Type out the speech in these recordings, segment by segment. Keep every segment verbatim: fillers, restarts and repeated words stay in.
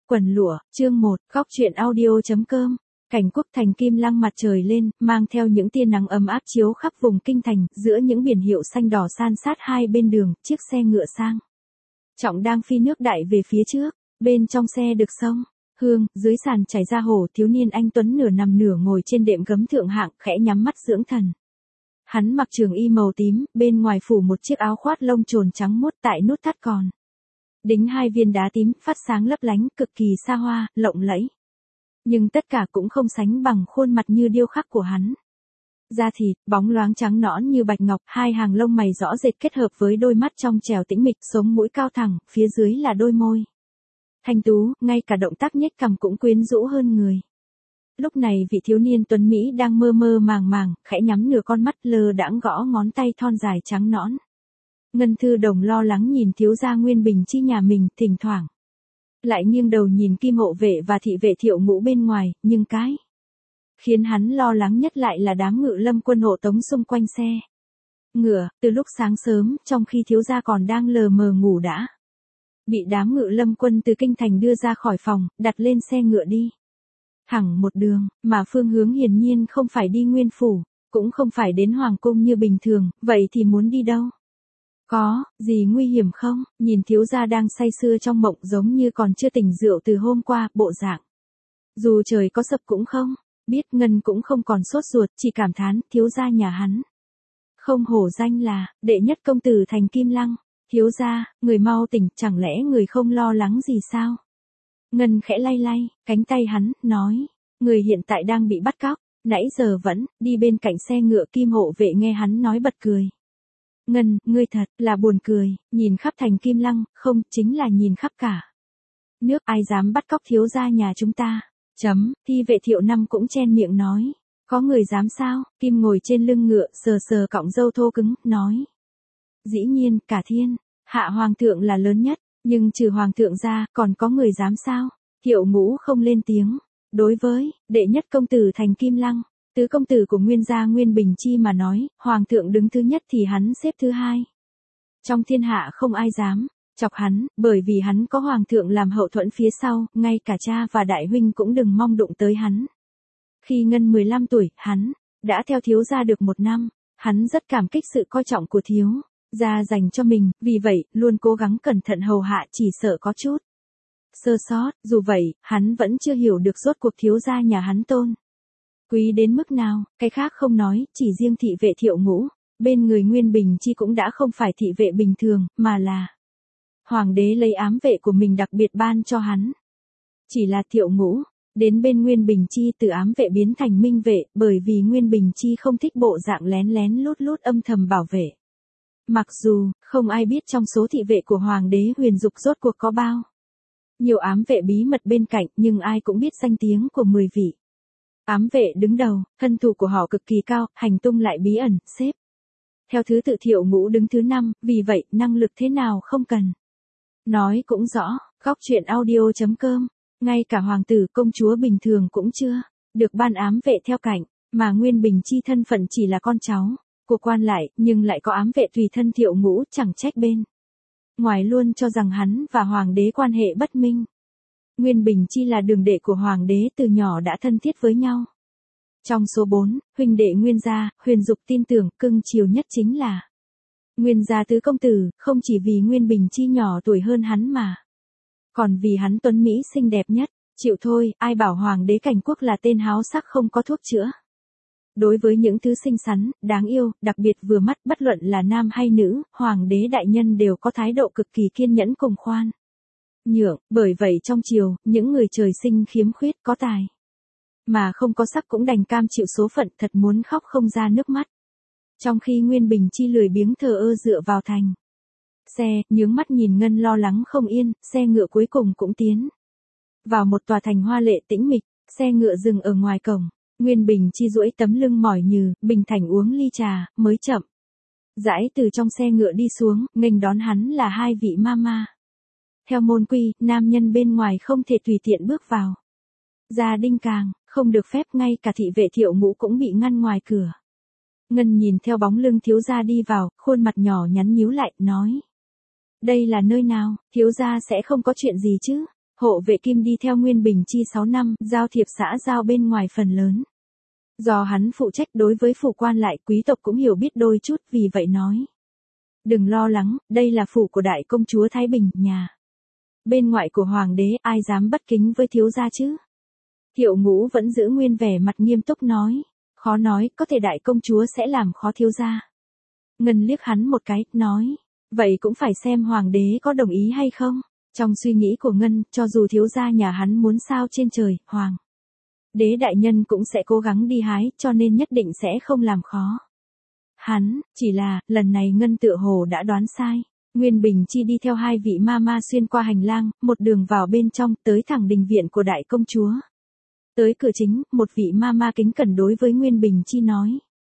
Quần lụa, chương một, góc truyện audio.com. Cảnh quốc thành Kim Lăng mặt trời lên, mang theo những tia nắng ấm áp chiếu khắp vùng kinh thành, giữa những biển hiệu xanh đỏ san sát hai bên đường, chiếc xe ngựa sang trọng đang phi nước đại về phía trước, bên trong xe được sông hương, dưới sàn chảy ra hồ, thiếu niên anh tuấn nửa nằm nửa ngồi trên đệm gấm thượng hạng, khẽ nhắm mắt dưỡng thần. Hắn mặc trường y màu tím, bên ngoài phủ một chiếc áo khoác lông trồn trắng muốt, tại nút thắt còn đính hai viên đá tím, phát sáng lấp lánh, cực kỳ xa hoa, lộng lẫy. Nhưng tất cả cũng không sánh bằng khuôn mặt như điêu khắc của hắn. Da thịt, bóng loáng trắng nõn như bạch ngọc, hai hàng lông mày rõ rệt kết hợp với đôi mắt trong trẻo tĩnh mịch, sống mũi cao thẳng, phía dưới là đôi môi thanh tú, ngay cả động tác nhếch cằm cũng quyến rũ hơn người. Lúc này vị thiếu niên tuấn Mỹ đang mơ mơ màng màng, khẽ nhắm nửa con mắt, lơ đãng gõ ngón tay thon dài trắng nõn. Ngân Thư Đồng lo lắng nhìn thiếu gia Nguyên Bình Chi nhà mình, thỉnh thoảng lại nghiêng đầu nhìn Kim hộ vệ và thị vệ Thiệu Ngũ bên ngoài, nhưng cái khiến hắn lo lắng nhất lại là đám ngự lâm quân hộ tống xung quanh xe ngựa, từ lúc sáng sớm, trong khi thiếu gia còn đang lờ mờ ngủ đã bị đám ngự lâm quân từ kinh thành đưa ra khỏi phòng, đặt lên xe ngựa đi thẳng một đường, mà phương hướng hiển nhiên không phải đi Nguyên phủ, cũng không phải đến hoàng cung như bình thường, vậy thì muốn đi đâu? Có gì nguy hiểm không? Nhìn thiếu gia đang say sưa trong mộng, giống như còn chưa tỉnh rượu từ hôm qua, bộ dạng dù trời có sập cũng không biết. Ngân cũng không còn sốt ruột, chỉ cảm thán, thiếu gia nhà hắn không hổ danh là đệ nhất công tử thành Kim Lăng. Thiếu gia, người mau tỉnh, chẳng lẽ người không lo lắng gì sao? Ngân khẽ lay lay cánh tay hắn, nói, người hiện tại đang bị bắt cóc, nãy giờ vẫn đi bên cạnh xe ngựa. Kim hộ vệ nghe hắn nói bật cười. Ngân, ngươi thật là buồn cười, nhìn khắp thành Kim Lăng, không, chính là nhìn khắp cả nước, ai dám bắt cóc thiếu gia nhà chúng ta? Chấm, thi vệ Thiệu Năm cũng chen miệng nói, có người dám sao? Kim ngồi trên lưng ngựa, sờ sờ cọng râu thô cứng, nói, dĩ nhiên, cả thiên hạ hoàng thượng là lớn nhất, nhưng trừ hoàng thượng ra, còn có người dám sao? Thiệu Ngũ không lên tiếng. Đối với đệ nhất công tử thành Kim Lăng, tứ công tử của Nguyên gia Nguyên Bình Chi mà nói, hoàng thượng đứng thứ nhất thì hắn xếp thứ hai. Trong thiên hạ không ai dám chọc hắn, bởi vì hắn có hoàng thượng làm hậu thuẫn phía sau, ngay cả cha và đại huynh cũng đừng mong đụng tới hắn. Khi Ngân mười lăm tuổi, hắn đã theo thiếu gia được một năm, hắn rất cảm kích sự coi trọng của thiếu gia dành cho mình, vì vậy, luôn cố gắng cẩn thận hầu hạ, chỉ sợ có chút sơ sót. Dù vậy, hắn vẫn chưa hiểu được rốt cuộc thiếu gia nhà hắn tôn quý đến mức nào. Cái khác không nói, chỉ riêng thị vệ Thiệu Ngũ bên người Nguyên Bình Chi cũng đã không phải thị vệ bình thường, mà là hoàng đế lấy ám vệ của mình đặc biệt ban cho hắn. Chỉ là Thiệu Ngũ đến bên Nguyên Bình Chi từ ám vệ biến thành minh vệ, bởi vì Nguyên Bình Chi không thích bộ dạng lén lén lút lút âm thầm bảo vệ. Mặc dù không ai biết trong số thị vệ của hoàng đế Huyền Dục rốt cuộc có bao nhiều ám vệ bí mật bên cạnh, nhưng ai cũng biết danh tiếng của mười vị ám vệ đứng đầu, thân thủ của họ cực kỳ cao, hành tung lại bí ẩn, xếp theo thứ tự Thiệu Ngũ đứng thứ năm, vì vậy, năng lực thế nào không cần nói cũng rõ. Góc truyện audio.com. Ngay cả hoàng tử công chúa bình thường cũng chưa được ban ám vệ theo cạnh, mà Nguyên Bình Chi thân phận chỉ là con cháu của quan lại, nhưng lại có ám vệ tùy thân. Thiệu Ngũ chẳng trách bên ngoài luôn cho rằng hắn và hoàng đế quan hệ bất minh. Nguyên Bình Chi là đường đệ của hoàng đế, từ nhỏ đã thân thiết với nhau. Trong số bốn huynh đệ Nguyên gia, Huyền Dục tin tưởng, cưng chiều nhất chính là Nguyên gia tứ công tử, không chỉ vì Nguyên Bình Chi nhỏ tuổi hơn hắn mà còn vì hắn tuấn Mỹ xinh đẹp nhất. Chịu thôi, ai bảo hoàng đế Cảnh Quốc là tên háo sắc không có thuốc chữa. Đối với những thứ xinh xắn, đáng yêu, đặc biệt vừa mắt, bất luận là nam hay nữ, hoàng đế đại nhân đều có thái độ cực kỳ kiên nhẫn cùng khoan nhượng. Bởi vậy trong triều, những người trời sinh khiếm khuyết, có tài mà không có sắc cũng đành cam chịu số phận, thật muốn khóc không ra nước mắt. Trong khi Nguyên Bình Chi lười biếng thờ ơ dựa vào thành xe, nhướng mắt nhìn Ngân lo lắng không yên, xe ngựa cuối cùng cũng tiến vào một tòa thành hoa lệ tĩnh mịch. Xe ngựa dừng ở ngoài cổng. Nguyên Bình Chi duỗi tấm lưng mỏi nhừ, bình thản uống ly trà, mới chậm rãi từ trong xe ngựa đi xuống. Nghênh đón hắn là hai vị mama. Theo môn quy, nam nhân bên ngoài không thể tùy tiện bước vào gia đình, càng không được phép, ngay cả thị vệ Thiệu Ngũ cũng bị ngăn ngoài cửa. Ngân nhìn theo bóng lưng thiếu gia đi vào, khuôn mặt nhỏ nhắn nhíu lại, nói, đây là nơi nào? Thiếu gia sẽ không có chuyện gì chứ? Hộ vệ Kim đi theo Nguyên Bình Chi sáu năm, giao thiệp xã giao bên ngoài phần lớn. Do hắn phụ trách đối với phủ quan lại, quý tộc cũng hiểu biết đôi chút, vì vậy nói. Đừng lo lắng, đây là phủ của đại công chúa Thái Bình, nhà. Bên ngoại của hoàng đế, ai dám bất kính với thiếu gia chứ? Thiệu Ngũ vẫn giữ nguyên vẻ mặt nghiêm túc nói. Khó nói, có thể đại công chúa sẽ làm khó thiếu gia. Ngân liếc hắn một cái, nói. Vậy cũng phải xem hoàng đế có đồng ý hay không. Trong suy nghĩ của Ngân, cho dù thiếu gia nhà hắn muốn sao trên trời, hoàng đế đại nhân cũng sẽ cố gắng đi hái, cho nên nhất định sẽ không làm khó hắn. Chỉ là, lần này Ngân tựa hồ đã đoán sai. Nguyên Bình Chi đi theo hai vị ma ma xuyên qua hành lang, một đường vào bên trong, tới thẳng đình viện của đại công chúa. Tới cửa chính, một vị ma ma kính cẩn đối với Nguyên Bình Chi nói.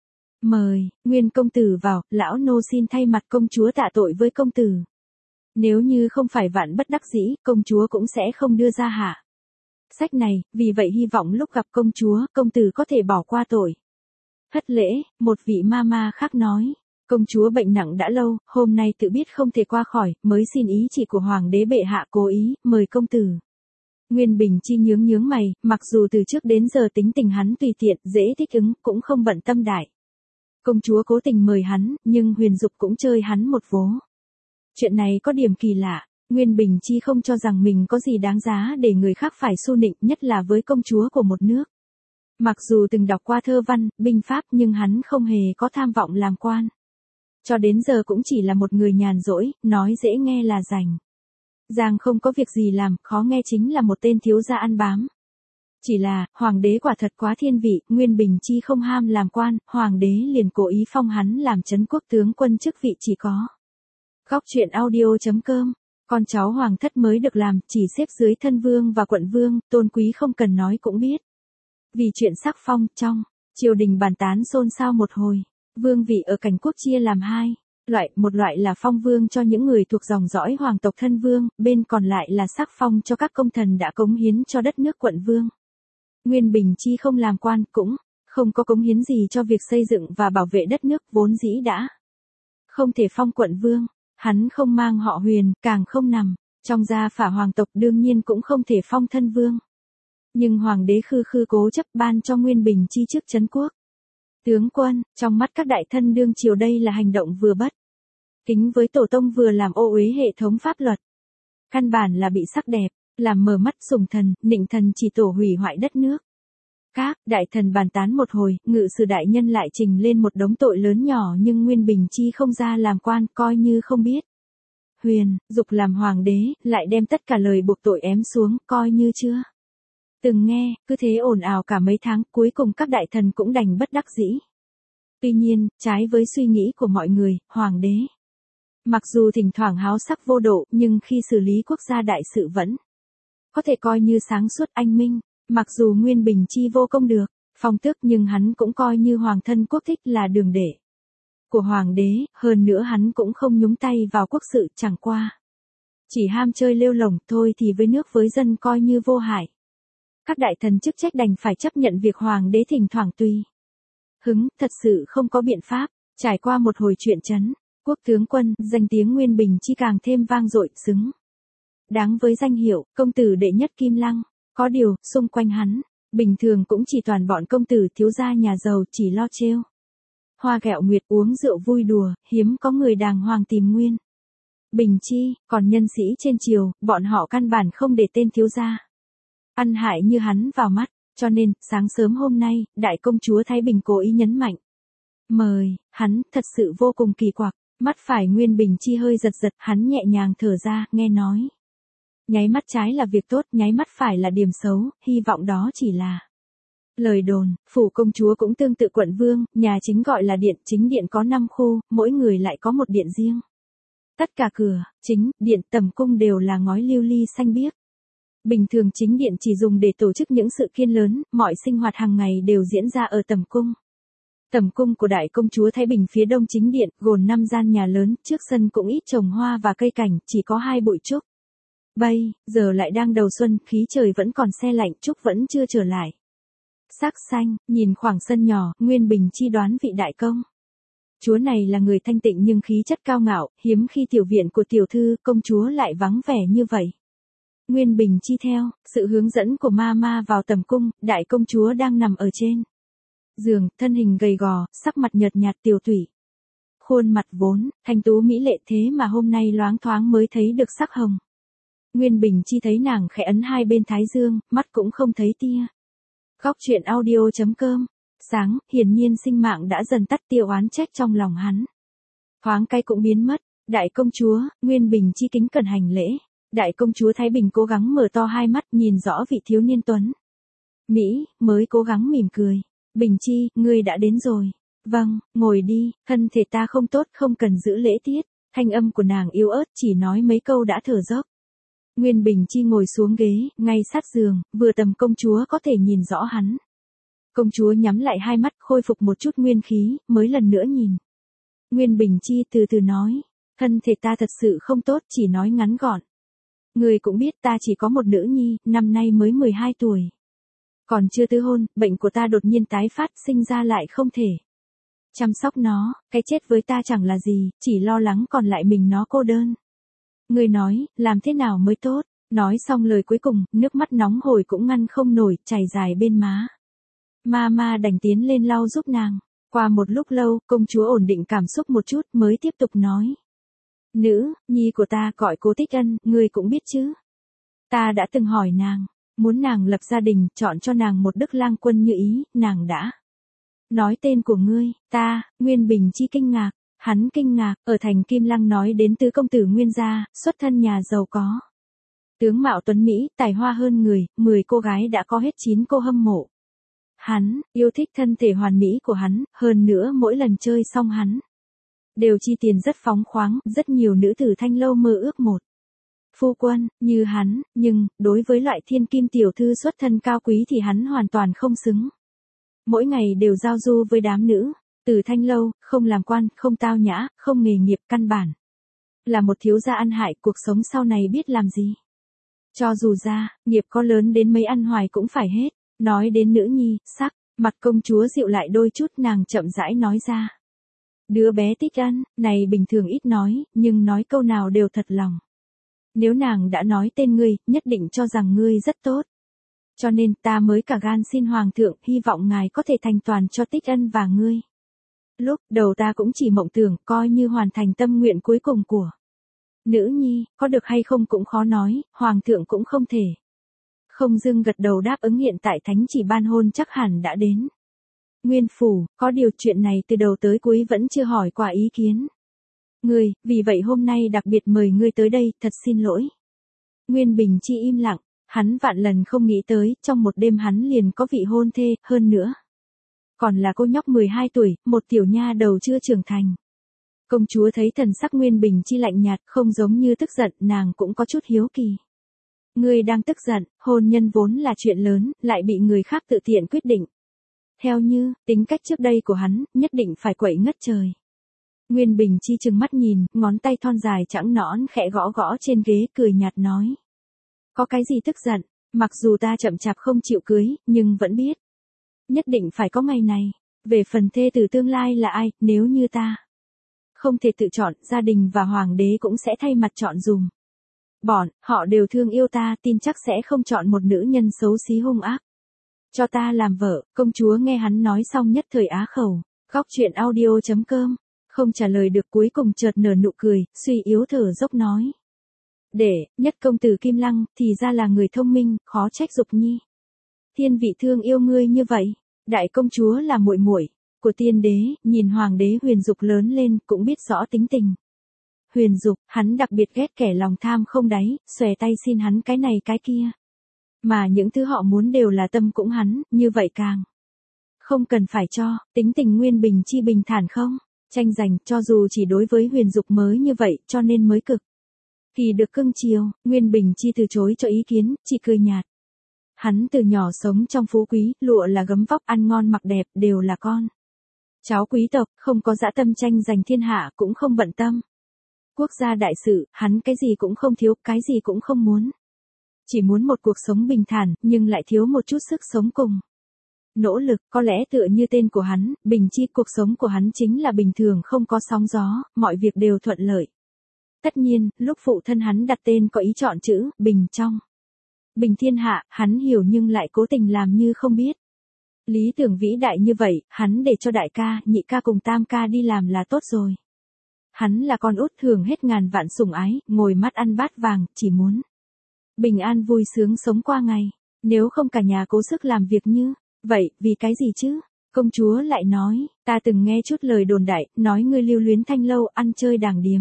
Mời, Nguyên công tử vào, lão nô xin thay mặt công chúa tạ tội với công tử. Nếu như không phải vạn bất đắc dĩ, công chúa cũng sẽ không đưa ra hạ sách này, vì vậy hy vọng lúc gặp công chúa, công tử có thể bỏ qua tội. Hất lễ, một vị ma ma khác nói. Công chúa bệnh nặng đã lâu, hôm nay tự biết không thể qua khỏi, mới xin ý chỉ của hoàng đế bệ hạ cố ý, mời công tử. Nguyên Bình Chi nhướng nhướng mày, mặc dù từ trước đến giờ tính tình hắn tùy tiện, dễ thích ứng, cũng không bận tâm đại. Công chúa cố tình mời hắn, nhưng Huyền Dục cũng chơi hắn một vố. Chuyện này có điểm kỳ lạ, Nguyên Bình Chi không cho rằng mình có gì đáng giá để người khác phải xu nịnh, nhất là với công chúa của một nước. Mặc dù từng đọc qua thơ văn, binh pháp nhưng hắn không hề có tham vọng làm quan. Cho đến giờ cũng chỉ là một người nhàn rỗi, nói dễ nghe là rảnh. Giang không có việc gì làm, khó nghe chính là một tên thiếu gia ăn bám. Chỉ là, hoàng đế quả thật quá thiên vị, Nguyên Bình Chi không ham làm quan, hoàng đế liền cố ý phong hắn làm trấn quốc tướng quân, chức vị chỉ có. Góc truyện audio chấm com, con cháu hoàng thất mới được làm, chỉ xếp dưới thân vương và quận vương, tôn quý không cần nói cũng biết. Vì chuyện sắc phong, trong triều đình bàn tán xôn xao một hồi. Vương vị ở Cảnh Quốc chia làm hai loại, một loại là phong vương cho những người thuộc dòng dõi hoàng tộc thân vương, bên còn lại là sắc phong cho các công thần đã cống hiến cho đất nước quận vương. Nguyên Bình Chi không làm quan, cũng không có cống hiến gì cho việc xây dựng và bảo vệ đất nước, vốn dĩ đã không thể phong quận vương, hắn không mang họ Huyền, càng không nằm trong gia phả hoàng tộc, đương nhiên cũng không thể phong thân vương. Nhưng hoàng đế khư khư cố chấp ban cho Nguyên Bình Chi chức trấn quốc tướng quân, trong mắt các đại thân đương triều đây là hành động vừa bất kính với tổ tông vừa làm ô uế hệ thống pháp luật. Căn bản là bị sắc đẹp làm mờ mắt sùng thần, nịnh thần, chỉ tổ hủy hoại đất nước. Các đại thần bàn tán một hồi, ngự sử đại nhân lại trình lên một đống tội lớn nhỏ, nhưng Nguyên Bình Chi không ra làm quan, coi như không biết. Huyền Dục làm hoàng đế, lại đem tất cả lời buộc tội ém xuống, coi như chưa từng nghe. Cứ thế ồn ào cả mấy tháng, cuối cùng các đại thần cũng đành bất đắc dĩ. Tuy nhiên, trái với suy nghĩ của mọi người, hoàng đế mặc dù thỉnh thoảng háo sắc vô độ, nhưng khi xử lý quốc gia đại sự vẫn có thể coi như sáng suốt anh minh. Mặc dù Nguyên Bình Chi vô công được phong tước, nhưng hắn cũng coi như hoàng thân quốc thích, là đường đệ của hoàng đế, hơn nữa hắn cũng không nhúng tay vào quốc sự, chẳng qua chỉ ham chơi lêu lổng thôi, thì với nước với dân coi như vô hại. Các đại thần chức trách đành phải chấp nhận việc hoàng đế thỉnh thoảng tùy hứng, thật sự không có biện pháp. Trải qua một hồi chuyện trấn quốc tướng quân, danh tiếng Nguyên Bình Chi càng thêm vang dội, xứng đáng với danh hiệu công tử đệ nhất Kim Lăng. Có điều, xung quanh hắn bình thường cũng chỉ toàn bọn công tử thiếu gia nhà giàu, chỉ lo trêu hoa ghẹo nguyệt, uống rượu vui đùa, hiếm có người đàng hoàng tìm Nguyên Bình Chi. Còn nhân sĩ trên triều, bọn họ căn bản không để tên thiếu gia ăn hại như hắn vào mắt. Cho nên, sáng sớm hôm nay, đại công chúa Thái Bình cố ý nhấn mạnh mời hắn, thật sự vô cùng kỳ quặc. Mắt phải Nguyên Bình Chi hơi giật giật, hắn nhẹ nhàng thở ra, nghe nói nháy mắt trái là việc tốt, nháy mắt phải là điểm xấu, hy vọng đó chỉ là lời đồn. Phủ công chúa cũng tương tự quận vương, nhà chính gọi là điện, chính điện có năm khu, mỗi người lại có một điện riêng. Tất cả cửa, chính, điện, tầm cung đều là ngói lưu ly xanh biếc. Bình thường chính điện chỉ dùng để tổ chức những sự kiện lớn, mọi sinh hoạt hàng ngày đều diễn ra ở tầm cung. Tầm cung của đại công chúa Thái Bình phía đông chính điện, gồm năm gian nhà lớn, trước sân cũng ít trồng hoa và cây cảnh, chỉ có hai bụi trúc. Bây giờ lại đang đầu xuân, khí trời vẫn còn se lạnh, trúc vẫn chưa trở lại sắc xanh. Nhìn khoảng sân nhỏ, Nguyên Bình Chi đoán vị đại công chúa này là người thanh tịnh nhưng khí chất cao ngạo, hiếm khi tiểu viện của tiểu thư công chúa lại vắng vẻ như vậy. Nguyên Bình Chi theo sự hướng dẫn của ma ma vào tầm cung, đại công chúa đang nằm ở trên giường, thân hình gầy gò, sắc mặt nhợt nhạt tiều tụy. Khuôn mặt vốn thanh tú mỹ lệ thế mà hôm nay loáng thoáng mới thấy được sắc hồng. Nguyên Bình Chi thấy nàng khẽ ấn hai bên thái dương, mắt cũng không thấy tia. Góc truyện audio chấm com. Sáng, hiển nhiên sinh mạng đã dần tắt tia oán trách trong lòng hắn. Thoáng cái cũng biến mất. Đại công chúa, Nguyên Bình Chi kính cẩn hành lễ. Đại công chúa Thái Bình cố gắng mở to hai mắt nhìn rõ vị thiếu niên tuấn Mỹ, mới cố gắng mỉm cười. Bình Chi, ngươi đã đến rồi. Vâng, ngồi đi, thân thể ta không tốt, không cần giữ lễ tiết. Thanh âm của nàng yếu ớt, chỉ nói mấy câu đã thở dốc. Nguyên Bình Chi ngồi xuống ghế, ngay sát giường, vừa tầm công chúa có thể nhìn rõ hắn. Công chúa nhắm lại hai mắt, khôi phục một chút nguyên khí, mới lần nữa nhìn. Nguyên Bình Chi từ từ nói, thân thể ta thật sự không tốt, chỉ nói ngắn gọn. Người cũng biết ta chỉ có một nữ nhi, năm nay mới mười hai tuổi. Còn chưa tứ hôn, bệnh của ta đột nhiên tái phát, sinh ra lại không thể chăm sóc nó, cái chết với ta chẳng là gì, chỉ lo lắng còn lại mình nó cô đơn. Người nói, làm thế nào mới tốt? Nói xong lời cuối cùng, nước mắt nóng hổi cũng ngăn không nổi, chảy dài bên má. Ma ma đành tiến lên lau giúp nàng. Qua một lúc lâu, công chúa ổn định cảm xúc một chút mới tiếp tục nói. Nữ, nhi của ta gọi Cố Tích Ân, ngươi cũng biết chứ. Ta đã từng hỏi nàng, muốn nàng lập gia đình, chọn cho nàng một đức lang quân như ý, nàng đã nói tên của ngươi. Ta, Nguyên Bình Chi kinh ngạc. Hắn kinh ngạc, ở thành Kim Lăng nói đến tứ công tử Nguyên gia, xuất thân nhà giàu có. Tướng mạo tuấn Mỹ, tài hoa hơn người, mười cô gái đã có hết chín cô hâm mộ. Hắn, yêu thích thân thể hoàn mỹ của hắn, hơn nữa mỗi lần chơi xong hắn đều chi tiền rất phóng khoáng, rất nhiều nữ tử thanh lâu mơ ước một phu quân, như hắn, nhưng, đối với loại thiên kim tiểu thư xuất thân cao quý thì hắn hoàn toàn không xứng. Mỗi ngày đều giao du với đám nữ từ thanh lâu, không làm quan, không tao nhã, không nghề nghiệp, căn bản là một thiếu gia ăn hại, cuộc sống sau này biết làm gì. Cho dù ra, nghiệp có lớn đến mấy ăn hoài cũng phải hết. Nói đến nữ nhi, sắc, mặt công chúa dịu lại đôi chút, nàng chậm rãi nói ra. Đứa bé Tích Ân, này bình thường ít nói, nhưng nói câu nào đều thật lòng. Nếu nàng đã nói tên ngươi, nhất định cho rằng ngươi rất tốt. Cho nên ta mới cả gan xin hoàng thượng, hy vọng ngài có thể thành toàn cho Tích Ân và ngươi. Lúc đầu ta cũng chỉ mộng tưởng, coi như hoàn thành tâm nguyện cuối cùng của nữ nhi, có được hay không cũng khó nói, hoàng thượng cũng không thể. Không dưng gật đầu đáp ứng, hiện tại thánh chỉ ban hôn chắc hẳn đã đến Nguyên phủ, có điều chuyện này từ đầu tới cuối vẫn chưa hỏi qua ý kiến ngươi, vì vậy hôm nay đặc biệt mời ngươi tới đây, thật xin lỗi. Nguyên Bình Chi im lặng, hắn vạn lần không nghĩ tới, trong một đêm hắn liền có vị hôn thê, hơn nữa còn là cô nhóc mười hai tuổi, một tiểu nha đầu chưa trưởng thành. Công chúa thấy thần sắc Nguyên Bình Chi lạnh nhạt, không giống như tức giận, nàng cũng có chút hiếu kỳ. Ngươi đang tức giận, hôn nhân vốn là chuyện lớn, lại bị người khác tự tiện quyết định. Theo như, tính cách trước đây của hắn, nhất định phải quậy ngất trời. Nguyên Bình Chi trừng mắt nhìn, ngón tay thon dài trắng nõn khẽ gõ gõ trên ghế, cười nhạt nói. Có cái gì tức giận, mặc dù ta chậm chạp không chịu cưới, nhưng vẫn biết. Nhất định phải có ngày này. Về phần thê tử tương lai là ai, nếu như ta không thể tự chọn, gia đình và hoàng đế cũng sẽ thay mặt chọn dùm. Bọn, họ đều thương yêu ta, tin chắc sẽ không chọn một nữ nhân xấu xí hung ác cho ta làm vợ. Công chúa nghe hắn nói xong nhất thời á khẩu. Góc truyện audio chấm com. Không trả lời được, cuối cùng chợt nở nụ cười, suy yếu thở dốc nói. Để, nhất công tử Kim Lăng, thì ra là người thông minh, khó trách Dục Nhi thiên vị thương yêu ngươi như vậy. Đại công chúa là muội muội của tiên đế, nhìn hoàng đế Huyền Dục lớn lên, cũng biết rõ tính tình Huyền Dục, hắn đặc biệt ghét kẻ lòng tham không đáy, xòe tay xin hắn cái này cái kia. Mà những thứ họ muốn đều là tâm cũng hắn, như vậy càng không cần phải cho. Tính tình Nguyên Bình Chi bình thản không tranh giành, cho dù chỉ đối với Huyền Dục mới như vậy, cho nên mới cực kỳ được cưng chiều. Nguyên Bình Chi từ chối cho ý kiến, chỉ cười nhạt. Hắn từ nhỏ sống trong phú quý, lụa là gấm vóc, ăn ngon mặc đẹp, đều là con cháu quý tộc, không có dã tâm tranh giành thiên hạ, cũng không bận tâm quốc gia đại sự, hắn cái gì cũng không thiếu, cái gì cũng không muốn. Chỉ muốn một cuộc sống bình thản, nhưng lại thiếu một chút sức sống cùng nỗ lực. Có lẽ tựa như tên của hắn, Bình Chi, cuộc sống của hắn chính là bình thường, không có sóng gió, mọi việc đều thuận lợi. Tất nhiên, lúc phụ thân hắn đặt tên có ý chọn chữ Bình trong Bình thiên hạ, hắn hiểu nhưng lại cố tình làm như không biết. Lý tưởng vĩ đại như vậy, hắn để cho đại ca, nhị ca cùng tam ca đi làm là tốt rồi. Hắn là con út thường hết ngàn vạn sủng ái, ngồi mắt ăn bát vàng, chỉ muốn bình an vui sướng sống qua ngày. Nếu không cả nhà cố sức làm việc như vậy, vì cái gì chứ? Công chúa lại nói, ta từng nghe chút lời đồn đại, nói ngươi lưu luyến thanh lâu, ăn chơi đàng điếm.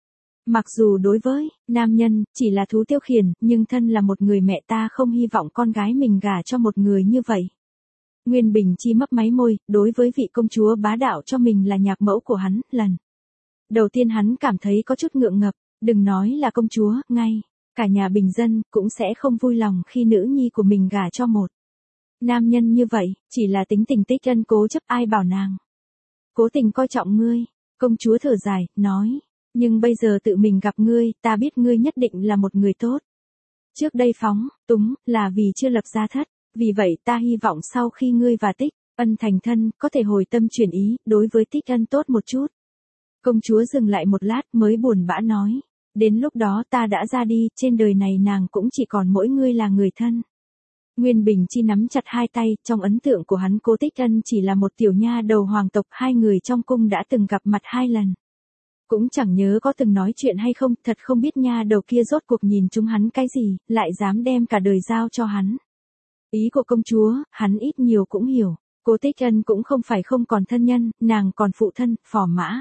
Mặc dù đối với nam nhân chỉ là thú tiêu khiển, nhưng thân là một người mẹ ta không hy vọng con gái mình gả cho một người như vậy. Nguyên Bình Chi mấp máy môi, đối với vị công chúa bá đạo cho mình là nhạc mẫu của hắn, lần đầu tiên hắn cảm thấy có chút ngượng ngập, đừng nói là công chúa, ngay cả nhà bình dân cũng sẽ không vui lòng khi nữ nhi của mình gả cho một nam nhân như vậy, chỉ là tính tình tích ân cố chấp, ai bảo nàng cố tình coi trọng ngươi. Công chúa thở dài, nói, nhưng bây giờ tự mình gặp ngươi, ta biết ngươi nhất định là một người tốt. Trước đây phóng túng là vì chưa lập gia thất, vì vậy ta hy vọng sau khi ngươi và Tích Ân thành thân, có thể hồi tâm chuyển ý, đối với Tích Ân tốt một chút. Công chúa dừng lại một lát mới buồn bã nói, đến lúc đó ta đã ra đi, trên đời này nàng cũng chỉ còn mỗi ngươi là người thân. Nguyên Bình Chi nắm chặt hai tay, trong ấn tượng của hắn Cố Tích Ân chỉ là một tiểu nha đầu hoàng tộc, hai người trong cung đã từng gặp mặt hai lần. Cũng chẳng nhớ có từng nói chuyện hay không, thật không biết nha đầu kia rốt cuộc nhìn chúng hắn cái gì, lại dám đem cả đời giao cho hắn. Ý của công chúa, hắn ít nhiều cũng hiểu, Cố Tích Ân cũng không phải không còn thân nhân, nàng còn phụ thân, Phò Mã,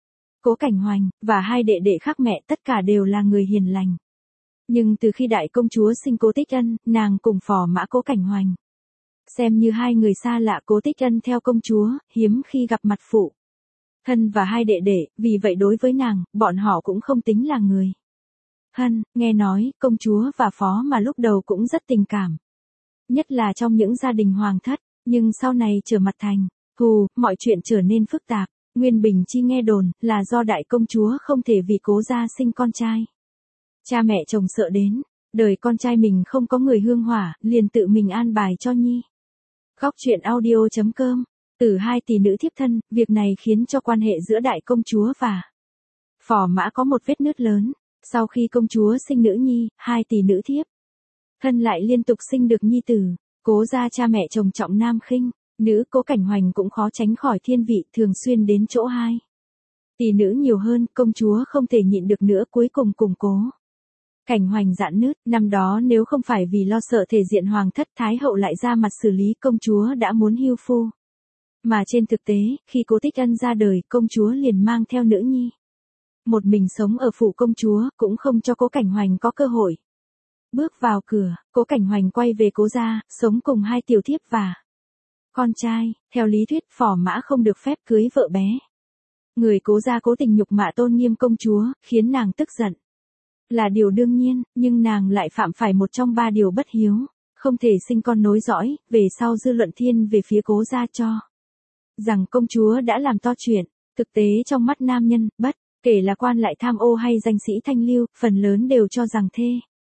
Cố Cảnh Hoành, và hai đệ đệ khác mẹ, tất cả đều là người hiền lành. Nhưng từ khi đại công chúa sinh Cố Tích Ân, nàng cùng Phò Mã Cố Cảnh Hoành xem như hai người xa lạ. Cố Tích Ân theo công chúa, hiếm khi gặp mặt phụ thân và hai đệ đệ, vì vậy đối với nàng, bọn họ cũng không tính là người thân. Nghe nói, công chúa và Phó mà lúc đầu cũng rất tình cảm, nhất là trong những gia đình hoàng thất, nhưng sau này trở mặt thành thù, mọi chuyện trở nên phức tạp. Nguyên Bình Chi nghe đồn là do đại công chúa không thể vì Cố gia sinh con trai. Cha mẹ chồng sợ đến đời con trai mình không có người hương hỏa, liền tự mình an bài cho nhi. Góc truyện audio chấm com. Từ hai tỷ nữ thiếp thân, việc này khiến cho quan hệ giữa đại công chúa và Phò Mã có một vết nứt lớn. Sau khi công chúa sinh nữ nhi, hai tỷ nữ thiếp thân lại liên tục sinh được nhi tử. Cố gia cha mẹ chồng trọng nam khinh nữ, Cố Cảnh Hoành cũng khó tránh khỏi thiên vị, thường xuyên đến chỗ hai tỷ nữ nhiều hơn. Công chúa không thể nhịn được nữa, cuối cùng cùng Cố Cảnh Hoành dạn nứt. Năm đó nếu không phải vì lo sợ thể diện hoàng thất, thái hậu lại ra mặt xử lý, công chúa đã muốn hưu phu. Mà trên thực tế, khi Cố Tích Ân ra đời, công chúa liền mang theo nữ nhi một mình sống ở phủ công chúa, cũng không cho Cố Cảnh Hoành có cơ hội bước vào cửa. Cố Cảnh Hoành quay về Cố gia, sống cùng hai tiểu thiếp và con trai. Theo lý thuyết, Phò Mã không được phép cưới vợ bé. Người Cố gia cố tình nhục mạ tôn nghiêm công chúa, khiến nàng tức giận là điều đương nhiên, nhưng nàng lại phạm phải một trong ba điều bất hiếu, không thể sinh con nối dõi. Về sau dư luận thiên về phía Cố gia cho rằng công chúa đã làm to chuyện. Thực tế trong mắt nam nhân, bất kể là quan lại tham ô hay danh sĩ thanh lưu, phần lớn đều cho rằng thê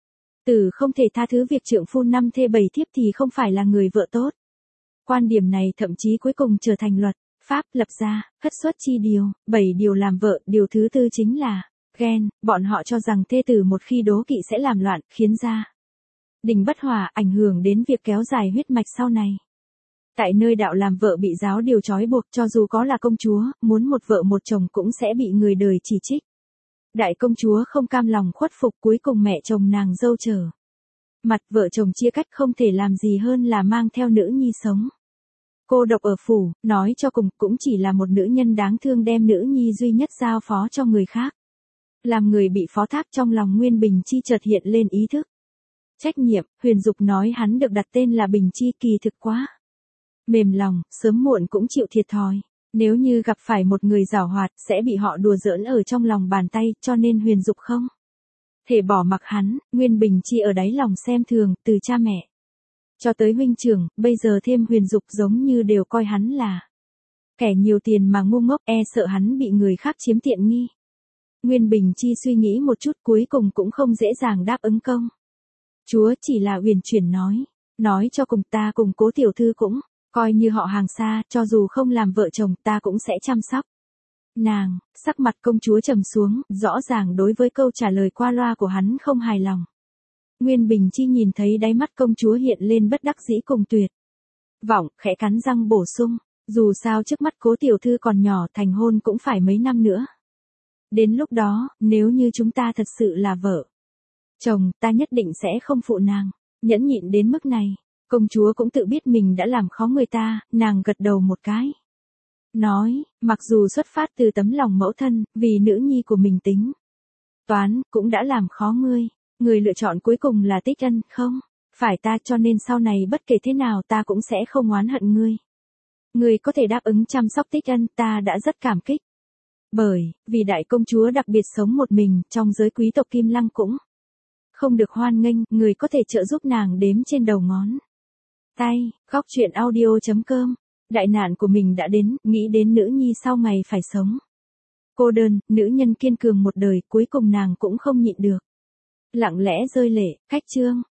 tử không thể tha thứ việc trượng phu năm thê bảy thiếp thì không phải là người vợ tốt. Quan điểm này thậm chí cuối cùng trở thành luật pháp lập ra, hất xuất chi điều, bảy điều làm vợ. Điều thứ tư chính là ghen. Bọn họ cho rằng thê tử một khi đố kỵ sẽ làm loạn, khiến gia đình bất hòa, ảnh hưởng đến việc kéo dài huyết mạch sau này. Tại nơi đạo làm vợ bị giáo điều trói buộc, cho dù có là công chúa, muốn một vợ một chồng cũng sẽ bị người đời chỉ trích. Đại công chúa không cam lòng khuất phục, cuối cùng mẹ chồng nàng dâu trở mặt, vợ chồng chia cách, không thể làm gì hơn là mang theo nữ nhi sống cô độc ở phủ, nói cho cùng cũng chỉ là một nữ nhân đáng thương đem nữ nhi duy nhất giao phó cho người khác. Làm người bị phó thác, trong lòng Nguyên Bình Chi chợt hiện lên ý thức trách nhiệm. Huyền Dục nói hắn được đặt tên là Bình Chi, kỳ thực quá mềm lòng, sớm muộn cũng chịu thiệt thòi. Nếu như gặp phải một người giảo hoạt, sẽ bị họ đùa giỡn ở trong lòng bàn tay, cho nên Huyền Dục không thể bỏ mặc hắn. Nguyên Bình Chi ở đáy lòng xem thường, từ cha mẹ cho tới huynh trưởng, bây giờ thêm Huyền Dục, giống như đều coi hắn là kẻ nhiều tiền mà ngu ngốc, e sợ hắn bị người khác chiếm tiện nghi. Nguyên Bình Chi suy nghĩ một chút, cuối cùng cũng không dễ dàng đáp ứng công chúa, chỉ là uyển chuyển nói, nói cho cùng ta cùng Cố tiểu thư cũng coi như họ hàng xa, cho dù không làm vợ chồng, ta cũng sẽ chăm sóc nàng. Sắc mặt công chúa trầm xuống, rõ ràng đối với câu trả lời qua loa của hắn không hài lòng. Nguyên Bình Chi nhìn thấy đáy mắt công chúa hiện lên bất đắc dĩ cùng tuyệt vọng, khẽ cắn răng bổ sung, dù sao trước mắt Cố tiểu thư còn nhỏ, thành hôn cũng phải mấy năm nữa. Đến lúc đó, nếu như chúng ta thật sự là vợ chồng, ta nhất định sẽ không phụ nàng. Nhẫn nhịn đến mức này, công chúa cũng tự biết mình đã làm khó người ta, nàng gật đầu một cái. Nói, mặc dù xuất phát từ tấm lòng mẫu thân, vì nữ nhi của mình tính toán, cũng đã làm khó ngươi. Người lựa chọn cuối cùng là Tích Ân, không phải ta, cho nên sau này bất kể thế nào ta cũng sẽ không oán hận ngươi. Ngươi có thể đáp ứng chăm sóc Tích Ân, ta đã rất cảm kích. Bởi, vì đại công chúa đặc biệt sống một mình, trong giới quý tộc Kim Lăng cũng không được hoan nghênh, người có thể trợ giúp nàng đếm trên đầu ngón tay. Góc truyện audio chấm com. Đại nạn của mình đã đến, nghĩ đến nữ nhi sau ngày phải sống cô đơn, nữ nhân kiên cường một đời, cuối cùng nàng cũng không nhịn được. Lặng lẽ rơi lệ, cách chương.